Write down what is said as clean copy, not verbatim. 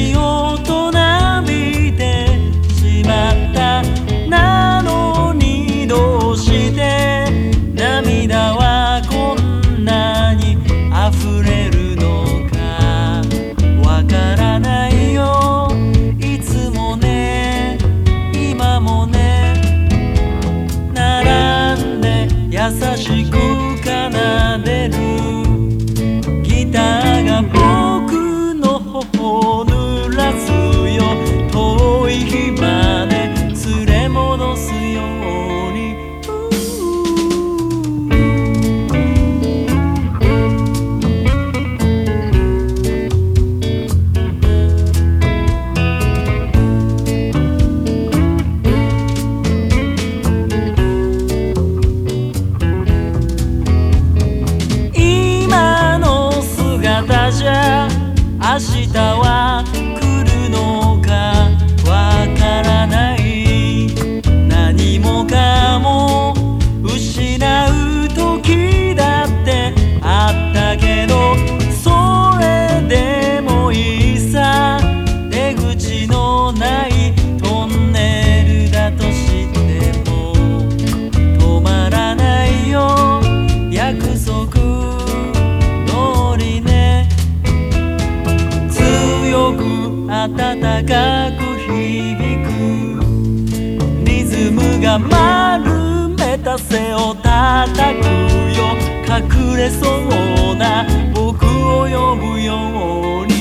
し大人びてしまったなのにどうして涙はこんなに溢れるのかわからないよ。いつもね今もね並んで優しく奏でるギターが僕の頬を濡らすよ。遠い日まで連れ戻すように。今の姿じゃ明日は来るのかわからない。何もかも失う時だってあったけど、それでもいいさ。出口のないトンネルだとしても止まらないよ。約束通りね。強く暖かく響くリズムが丸めた背を叩くよ。隠れそうな僕を呼ぶように。